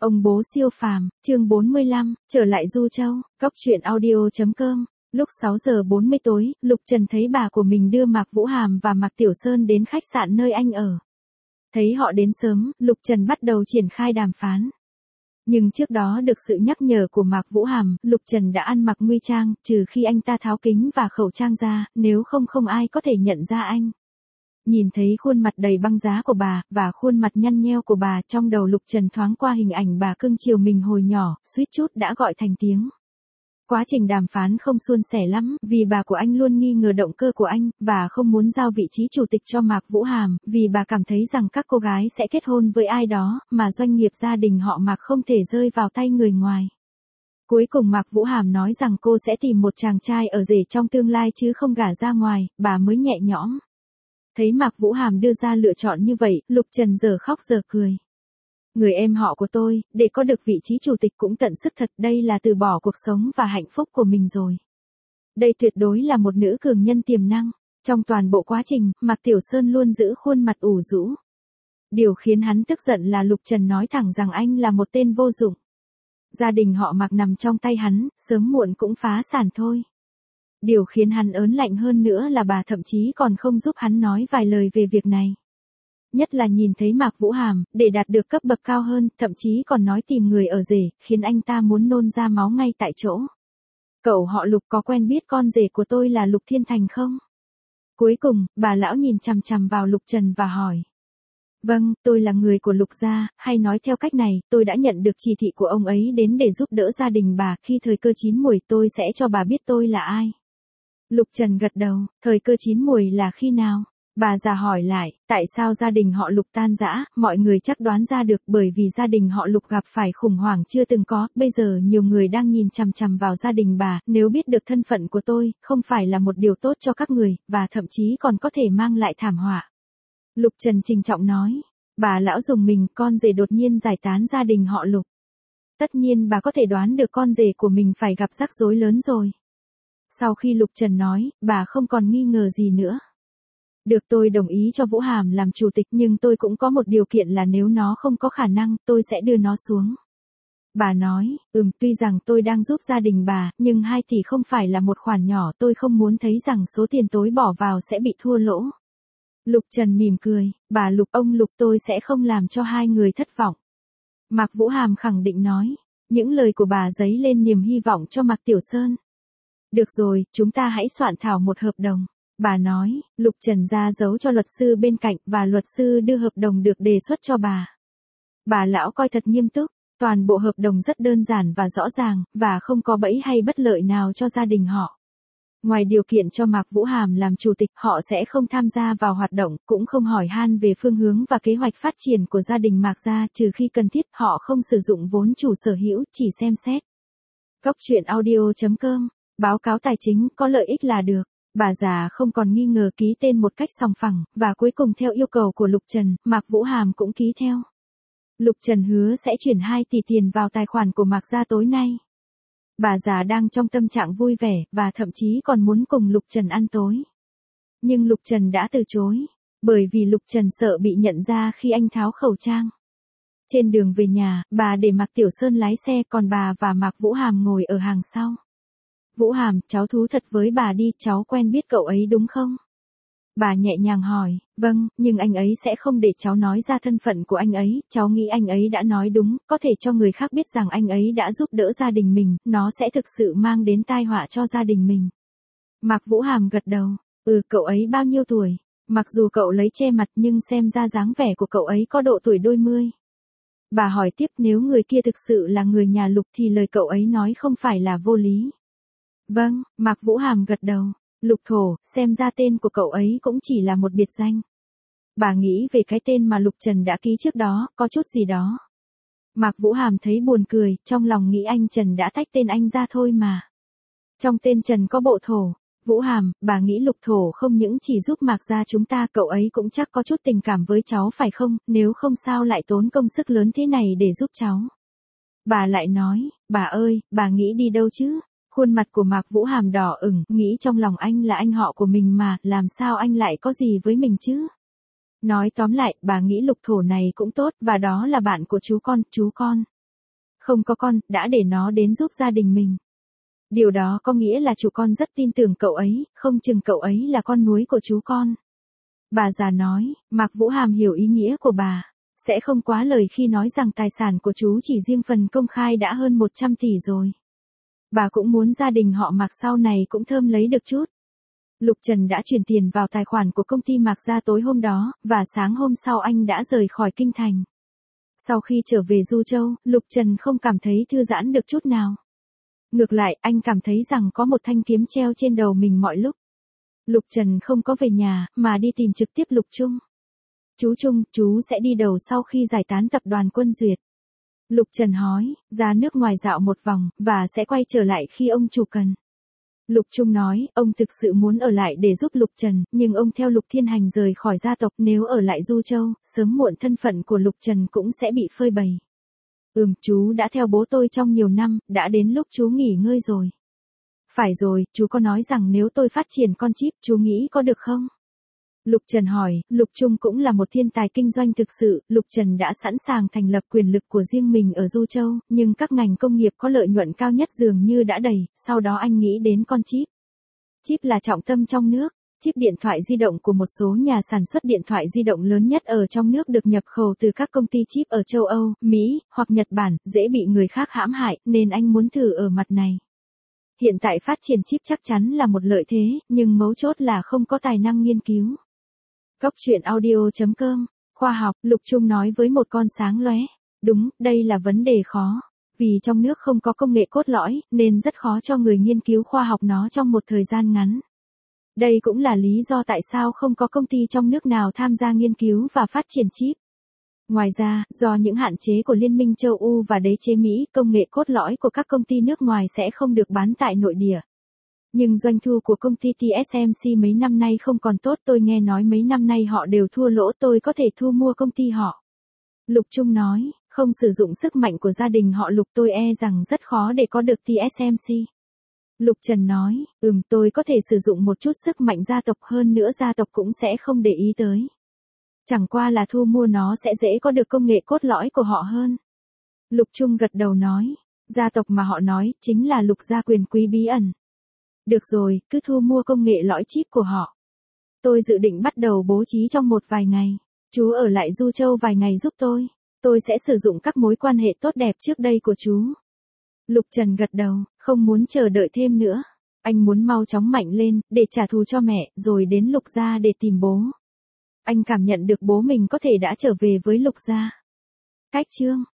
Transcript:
Ông bố siêu phàm, chương 45, trở lại Du Châu, Cóc truyện audio.com. Lúc 6 giờ 40 tối, Lục Trần thấy bà của mình đưa Mạc Vũ Hàm và Mạc Tiểu Sơn đến khách sạn nơi anh ở. Thấy họ đến sớm, Lục Trần bắt đầu triển khai đàm phán. Nhưng trước đó được sự nhắc nhở của Mạc Vũ Hàm, Lục Trần đã ăn mặc nguy trang, trừ khi anh ta tháo kính và khẩu trang ra, nếu không không ai có thể nhận ra anh. Nhìn thấy khuôn mặt đầy băng giá của bà, và khuôn mặt nhăn nheo của bà, trong đầu Lục Trần thoáng qua hình ảnh bà cưng chiều mình hồi nhỏ, suýt chút đã gọi thành tiếng. Quá trình đàm phán không suôn sẻ lắm, vì bà của anh luôn nghi ngờ động cơ của anh, và không muốn giao vị trí chủ tịch cho Mạc Vũ Hàm, vì bà cảm thấy rằng các cô gái sẽ kết hôn với ai đó, mà doanh nghiệp gia đình họ Mạc không thể rơi vào tay người ngoài. Cuối cùng Mạc Vũ Hàm nói rằng cô sẽ tìm một chàng trai ở rể trong tương lai chứ không gả ra ngoài, bà mới nhẹ nhõm. Thấy Mạc Vũ Hàm đưa ra lựa chọn như vậy, Lục Trần giờ khóc giờ cười. Người em họ của tôi, để có được vị trí chủ tịch cũng tận sức thật, đây là từ bỏ cuộc sống và hạnh phúc của mình rồi. Đây tuyệt đối là một nữ cường nhân tiềm năng. Trong toàn bộ quá trình, Mạc Tiểu Sơn luôn giữ khuôn mặt ủ rũ. Điều khiến hắn tức giận là Lục Trần nói thẳng rằng anh là một tên vô dụng. Gia đình họ Mạc nằm trong tay hắn, sớm muộn cũng phá sản thôi. Điều khiến hắn ớn lạnh hơn nữa là bà thậm chí còn không giúp hắn nói vài lời về việc này. Nhất là nhìn thấy Mạc Vũ Hàm, để đạt được cấp bậc cao hơn, thậm chí còn nói tìm người ở rể, khiến anh ta muốn nôn ra máu ngay tại chỗ. Cậu họ Lục có quen biết con rể của tôi là Lục Thiên Thành không? Cuối cùng, bà lão nhìn chằm chằm vào Lục Trần và hỏi. Vâng, tôi là người của Lục gia, hay nói theo cách này, tôi đã nhận được chỉ thị của ông ấy đến để giúp đỡ gia đình bà, khi thời cơ chín muồi tôi sẽ cho bà biết tôi là ai. Lục Trần gật đầu, thời cơ chín muồi là khi nào? Bà già hỏi lại, tại sao gia đình họ Lục tan rã, mọi người chắc đoán ra được bởi vì gia đình họ Lục gặp phải khủng hoảng chưa từng có, bây giờ nhiều người đang nhìn chằm chằm vào gia đình bà, nếu biết được thân phận của tôi, không phải là một điều tốt cho các người, và thậm chí còn có thể mang lại thảm họa. Lục Trần trinh trọng nói, bà lão dùng mình, con rể đột nhiên giải tán gia đình họ Lục. Tất nhiên bà có thể đoán được con rể của mình phải gặp rắc rối lớn rồi. Sau khi Lục Trần nói, bà không còn nghi ngờ gì nữa. Được, tôi đồng ý cho Vũ Hàm làm chủ tịch, nhưng tôi cũng có một điều kiện là nếu nó không có khả năng, tôi sẽ đưa nó xuống. Bà nói, tuy rằng tôi đang giúp gia đình bà, nhưng 2 tỷ không phải là một khoản nhỏ, tôi không muốn thấy rằng số tiền tối bỏ vào sẽ bị thua lỗ. Lục Trần mỉm cười, bà Lục, ông Lục, tôi sẽ không làm cho hai người thất vọng. Mạc Vũ Hàm khẳng định nói, những lời của bà dấy lên niềm hy vọng cho Mạc Tiểu Sơn. Được rồi, chúng ta hãy soạn thảo một hợp đồng. Bà nói, Lục Trần ra dấu cho luật sư bên cạnh, và luật sư đưa hợp đồng được đề xuất cho bà. Bà lão coi thật nghiêm túc, toàn bộ hợp đồng rất đơn giản và rõ ràng, và không có bẫy hay bất lợi nào cho gia đình họ. Ngoài điều kiện cho Mạc Vũ Hàm làm chủ tịch, họ sẽ không tham gia vào hoạt động, cũng không hỏi han về phương hướng và kế hoạch phát triển của gia đình Mạc gia, trừ khi cần thiết, họ không sử dụng vốn chủ sở hữu, chỉ xem xét. Cóc truyện audio.com, báo cáo tài chính, có lợi ích là được. Bà già không còn nghi ngờ, ký tên một cách sòng phẳng, và cuối cùng theo yêu cầu của Lục Trần, Mạc Vũ Hàm cũng ký theo. Lục Trần hứa sẽ chuyển 2 tỷ tiền vào tài khoản của Mạc gia tối nay. Bà già đang trong tâm trạng vui vẻ, và thậm chí còn muốn cùng Lục Trần ăn tối. Nhưng Lục Trần đã từ chối, bởi vì Lục Trần sợ bị nhận ra khi anh tháo khẩu trang. Trên đường về nhà, bà để Mạc Tiểu Sơn lái xe, còn bà và Mạc Vũ Hàm ngồi ở hàng sau. Vũ Hàm, cháu thú thật với bà đi, cháu quen biết cậu ấy đúng không? Bà nhẹ nhàng hỏi, vâng, nhưng anh ấy sẽ không để cháu nói ra thân phận của anh ấy, cháu nghĩ anh ấy đã nói đúng, có thể cho người khác biết rằng anh ấy đã giúp đỡ gia đình mình, nó sẽ thực sự mang đến tai họa cho gia đình mình. Mạc Vũ Hàm gật đầu, cậu ấy bao nhiêu tuổi? Mặc dù cậu lấy che mặt nhưng xem ra dáng vẻ của cậu ấy có độ tuổi đôi mươi. Bà hỏi tiếp, nếu người kia thực sự là người nhà Lục thì lời cậu ấy nói không phải là vô lý. Vâng, Mạc Vũ Hàm gật đầu. Lục Thổ, xem ra tên của cậu ấy cũng chỉ là một biệt danh. Bà nghĩ về cái tên mà Lục Trần đã ký trước đó, có chút gì đó. Mạc Vũ Hàm thấy buồn cười, trong lòng nghĩ anh Trần đã tách tên anh ra thôi mà. Trong tên Trần có bộ thổ. Vũ Hàm, bà nghĩ Lục Thổ không những chỉ giúp Mạc gia chúng ta, cậu ấy cũng chắc có chút tình cảm với cháu phải không, nếu không sao lại tốn công sức lớn thế này để giúp cháu. Bà lại nói, bà ơi, bà nghĩ đi đâu chứ? Khuôn mặt của Mạc Vũ Hàm đỏ ửng, nghĩ trong lòng anh là anh họ của mình mà, làm sao anh lại có gì với mình chứ? Nói tóm lại, bà nghĩ Lục Thổ này cũng tốt, và đó là bạn của chú con. Không có con, đã để nó đến giúp gia đình mình. Điều đó có nghĩa là chủ con rất tin tưởng cậu ấy, không chừng cậu ấy là con nuôi của chú con. Bà già nói, Mạc Vũ Hàm hiểu ý nghĩa của bà. Sẽ không quá lời khi nói rằng tài sản của chú chỉ riêng phần công khai đã hơn 100 tỷ rồi. Bà cũng muốn gia đình họ Mạc sau này cũng thơm lấy được chút. Lục Trần đã chuyển tiền vào tài khoản của công ty Mạc Gia tối hôm đó, và sáng hôm sau anh đã rời khỏi kinh thành. Sau khi trở về Du Châu, Lục Trần không cảm thấy thư giãn được chút nào. Ngược lại, anh cảm thấy rằng có một thanh kiếm treo trên đầu mình mọi lúc. Lục Trần không có về nhà, mà đi tìm trực tiếp Lục Trung. Chú Trung, chú sẽ đi đâu sau khi giải tán tập đoàn Quân Duyệt? Lục Trần hỏi, ra nước ngoài dạo một vòng, và sẽ quay trở lại khi ông chủ cần. Lục Trung nói, ông thực sự muốn ở lại để giúp Lục Trần, nhưng ông theo Lục Thiên Hành rời khỏi gia tộc, nếu ở lại Du Châu, sớm muộn thân phận của Lục Trần cũng sẽ bị phơi bày. Chú đã theo bố tôi trong nhiều năm, đã đến lúc chú nghỉ ngơi rồi. Phải rồi, chú có nói rằng nếu tôi phát triển con chip, chú nghĩ có được không? Lục Trần hỏi, Lục Trung cũng là một thiên tài kinh doanh thực sự, Lục Trần đã sẵn sàng thành lập quyền lực của riêng mình ở Du Châu, nhưng các ngành công nghiệp có lợi nhuận cao nhất dường như đã đầy, sau đó anh nghĩ đến con chip. Chip là trọng tâm trong nước. Chip điện thoại di động của một số nhà sản xuất điện thoại di động lớn nhất ở trong nước được nhập khẩu từ các công ty chip ở châu Âu, Mỹ, hoặc Nhật Bản, dễ bị người khác hãm hại, nên anh muốn thử ở mặt này. Hiện tại phát triển chip chắc chắn là một lợi thế, nhưng mấu chốt là không có tài năng nghiên cứu. Cốc truyện audio.com, khoa học, Lục Trung nói với một con sáng lóe. Đúng, đây là vấn đề khó. Vì trong nước không có công nghệ cốt lõi, nên rất khó cho người nghiên cứu khoa học nó trong một thời gian ngắn. Đây cũng là lý do tại sao không có công ty trong nước nào tham gia nghiên cứu và phát triển chip. Ngoài ra, do những hạn chế của Liên minh châu Âu và đế chế Mỹ, công nghệ cốt lõi của các công ty nước ngoài sẽ không được bán tại nội địa. Nhưng doanh thu của công ty TSMC mấy năm nay không còn tốt, tôi nghe nói mấy năm nay họ đều thua lỗ, tôi có thể thu mua công ty họ. Lục Trung nói, không sử dụng sức mạnh của gia đình họ Lục, tôi e rằng rất khó để có được TSMC. Lục Trần nói, tôi có thể sử dụng một chút sức mạnh gia tộc, hơn nữa gia tộc cũng sẽ không để ý tới. Chẳng qua là thu mua nó sẽ dễ có được công nghệ cốt lõi của họ hơn. Lục Trung gật đầu nói, gia tộc mà họ nói, chính là Lục gia quyền quý bí ẩn. Được rồi, cứ thu mua công nghệ lõi chip của họ. Tôi dự định bắt đầu bố trí trong một vài ngày. Chú ở lại Du Châu vài ngày giúp tôi. Tôi sẽ sử dụng các mối quan hệ tốt đẹp trước đây của chú. Lục Trần gật đầu, không muốn chờ đợi thêm nữa. Anh muốn mau chóng mạnh lên, để trả thù cho mẹ, rồi đến Lục gia để tìm bố. Anh cảm nhận được bố mình có thể đã trở về với Lục gia. Cách chương